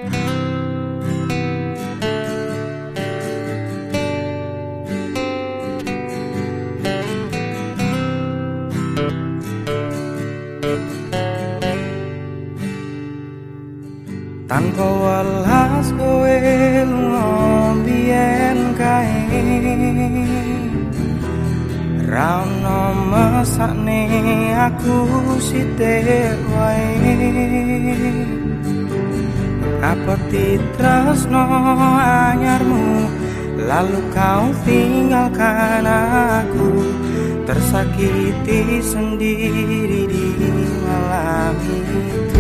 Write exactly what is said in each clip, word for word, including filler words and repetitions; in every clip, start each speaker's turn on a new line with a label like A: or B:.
A: Tanpa welas kowe lunga biyen kae, ra ono mesakne aku sithik wae. Apa titresno anyarmu, lalu kau tinggalkan aku, tersakiti sendiri di malam itu.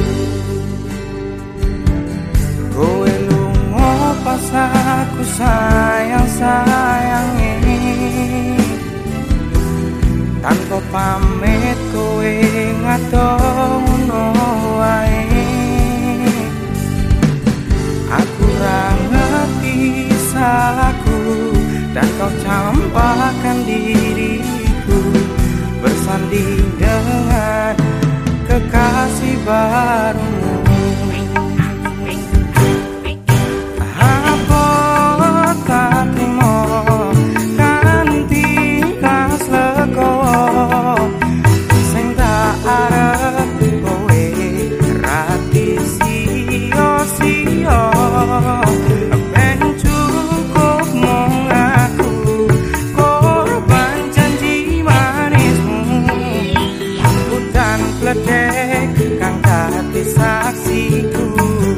A: Kowe lunga pas aku sayang-sayangi, tanpa pamit kowe ngadong ngono wae. Aku ra ngerti salahku, dan kau campakkan diriku bersanding dengan kekasih barumu. Kang dadi saksiku,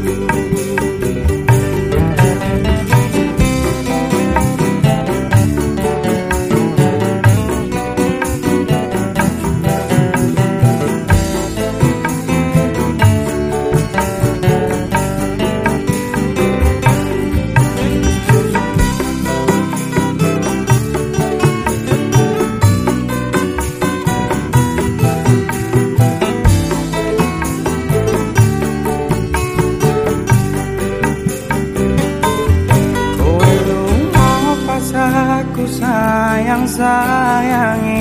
A: aku sayang-sayangi,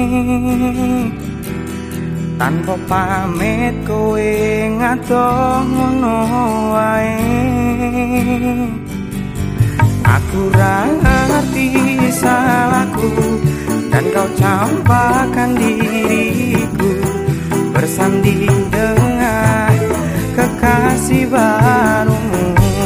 A: tanpa pamit kowe ngadong ngono wae. Aku ra ngerti salahku, dan kau campakkan diriku bersanding dengan kekasih barumu.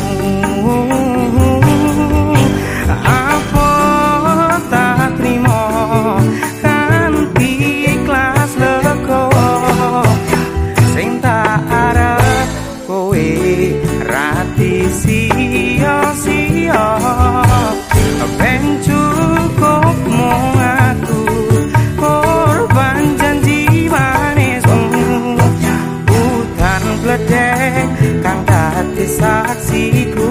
A: Sia-sia ben cukup mung aku korban janji manismu, hutan bledek kang dadi saksiku.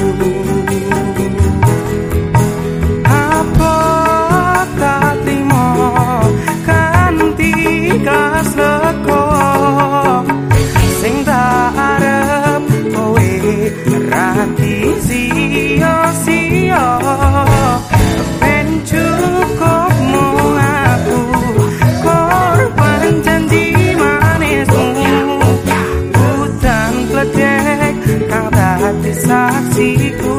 A: Apa tak trimo kanthi ikhlas leko sing tak arep kowe rati sia-sia ben cukup mung aku korban janji manismu, hutan bledek kang dadi saksiku,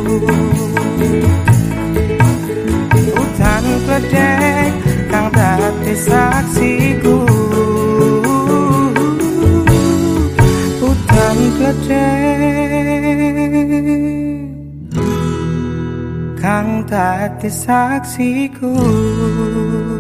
A: hutan bledek kang dadi saksiku, hutan bledek kang dadi saksiku.